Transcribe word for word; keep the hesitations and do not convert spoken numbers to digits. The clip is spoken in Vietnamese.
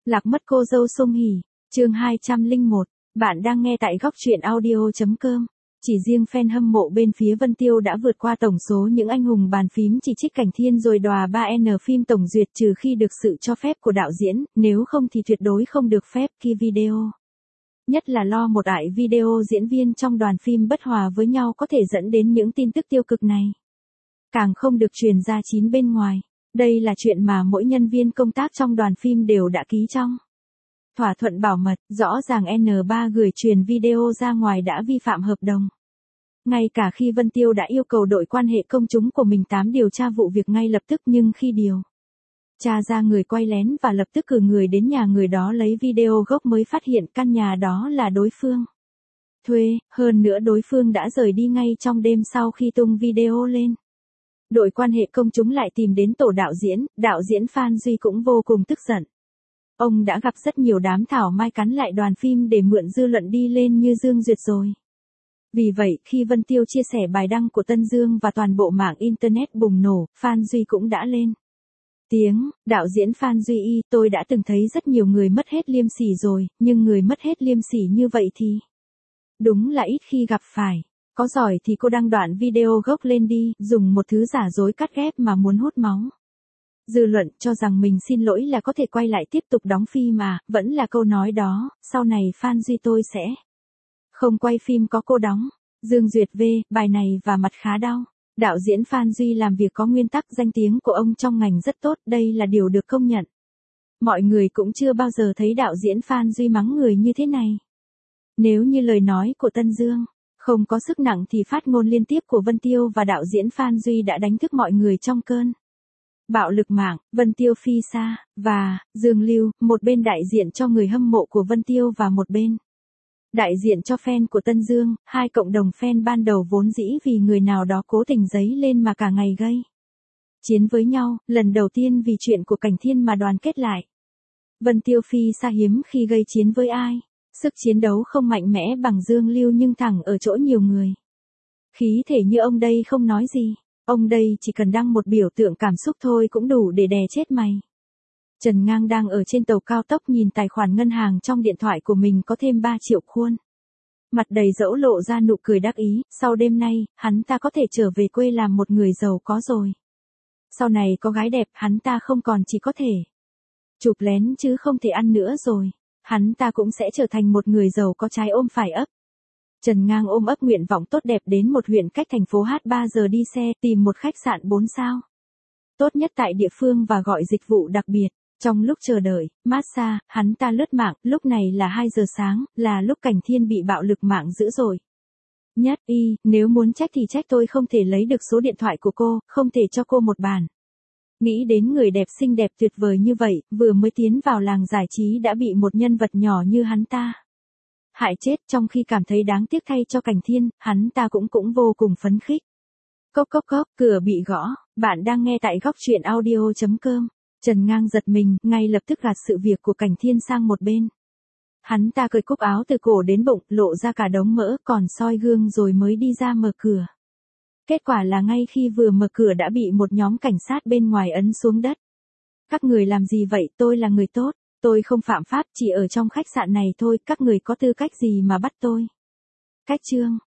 Lạc mất cô dâu Song Hỷ, chương hai trăm lẻ một, bạn đang nghe tại góc truyện audio chấm com. Chỉ riêng fan hâm mộ bên phía Vân Tiêu đã vượt qua tổng số những anh hùng bàn phím chỉ trích Cảnh Thiên rồi đòa ba N phim tổng duyệt trừ khi được sự cho phép của đạo diễn, nếu không thì tuyệt đối không được phép kia video. Nhất là lo một ải video diễn viên trong đoàn phim bất hòa với nhau có thể dẫn đến những tin tức tiêu cực này. Càng không được truyền ra chín bên ngoài. Đây là chuyện mà mỗi nhân viên công tác trong đoàn phim đều đã ký trong thỏa thuận bảo mật, rõ ràng N ba gửi truyền video ra ngoài đã vi phạm hợp đồng. Ngay cả khi Vân Tiêu đã yêu cầu đội quan hệ công chúng của mình tám điều tra vụ việc ngay lập tức, nhưng khi điều tra ra người quay lén và lập tức cử người đến nhà người đó lấy video gốc mới phát hiện căn nhà đó là đối phương thuê, hơn nữa đối phương đã rời đi ngay trong đêm sau khi tung video lên. Đội quan hệ công chúng lại tìm đến tổ đạo diễn, đạo diễn Phan Duy cũng vô cùng tức giận. Ông đã gặp rất nhiều đám thảo mai cắn lại đoàn phim để mượn dư luận đi lên như Dương Duyệt rồi. Vì vậy, khi Vân Tiêu chia sẻ bài đăng của Tân Dương và toàn bộ mạng Internet bùng nổ, Phan Duy cũng đã lên tiếng. Đạo diễn Phan Duy y, tôi đã từng thấy rất nhiều người mất hết liêm sỉ rồi, nhưng người mất hết liêm sỉ như vậy thì đúng là ít khi gặp phải. Có giỏi thì cô đăng đoạn video gốc lên đi, dùng một thứ giả dối cắt ghép mà muốn hút máu dư luận, cho rằng mình xin lỗi là có thể quay lại tiếp tục đóng phim mà, vẫn là câu nói đó, sau này Phan Duy tôi sẽ không quay phim có cô đóng. Dương Duyệt V, bài này và mặt khá đau. Đạo diễn Phan Duy làm việc có nguyên tắc, danh tiếng của ông trong ngành rất tốt, đây là điều được công nhận. Mọi người cũng chưa bao giờ thấy đạo diễn Phan Duy mắng người như thế này. Nếu như lời nói của Tân Dương không có sức nặng thì phát ngôn liên tiếp của Vân Tiêu và đạo diễn Phan Duy đã đánh thức mọi người trong cơn bạo lực mạng. Vân Tiêu Phi Sa và Dương Lưu, một bên đại diện cho người hâm mộ của Vân Tiêu và một bên đại diện cho fan của Tân Dương, hai cộng đồng fan ban đầu vốn dĩ vì người nào đó cố tình giấy lên mà cả ngày gây chiến với nhau, lần đầu tiên vì chuyện của Cảnh Thiên mà đoàn kết lại. Vân Tiêu Phi Sa hiếm khi gây chiến với ai. Sức chiến đấu không mạnh mẽ bằng Dương Lưu nhưng thẳng ở chỗ nhiều người. Khí thể như ông đây không nói gì. Ông đây chỉ cần đăng một biểu tượng cảm xúc thôi cũng đủ để đè chết mày. Trần Ngang đang ở trên tàu cao tốc nhìn tài khoản ngân hàng trong điện thoại của mình có thêm ba triệu khuôn. Mặt đầy dẫu lộ ra nụ cười đắc ý, sau đêm nay, hắn ta có thể trở về quê làm một người giàu có rồi. Sau này có gái đẹp, hắn ta không còn chỉ có thể chụp lén chứ không thể ăn nữa rồi. Hắn ta cũng sẽ trở thành một người giàu có trái ôm phải ấp. Trần Ngang ôm ấp nguyện vọng tốt đẹp đến một huyện cách thành phố H ba giờ đi xe, tìm một khách sạn bốn sao tốt nhất tại địa phương và gọi dịch vụ đặc biệt. Trong lúc chờ đợi massage, hắn ta lướt mạng, lúc này là hai giờ sáng, là lúc Cảnh Thiên bị bạo lực mạng dữ dội nhất. Y, nếu muốn trách thì trách tôi không thể lấy được số điện thoại của cô, không thể cho cô một bàn. Nghĩ đến người đẹp xinh đẹp tuyệt vời như vậy, vừa mới tiến vào làng giải trí đã bị một nhân vật nhỏ như hắn ta hại chết, trong khi cảm thấy đáng tiếc thay cho Cảnh Thiên, hắn ta cũng cũng vô cùng phấn khích. Cốc cốc cốc, cửa bị gõ, bạn đang nghe tại góc truyện audio chấm com. Trần Ngang giật mình, ngay lập tức gạt sự việc của Cảnh Thiên sang một bên. Hắn ta cởi cúc áo từ cổ đến bụng, lộ ra cả đống mỡ, còn soi gương rồi mới đi ra mở cửa. Kết quả là ngay khi vừa mở cửa đã bị một nhóm cảnh sát bên ngoài ấn xuống đất. Các người làm gì vậy, tôi là người tốt, tôi không phạm pháp, chỉ ở trong khách sạn này thôi, các người có tư cách gì mà bắt tôi? Cách chương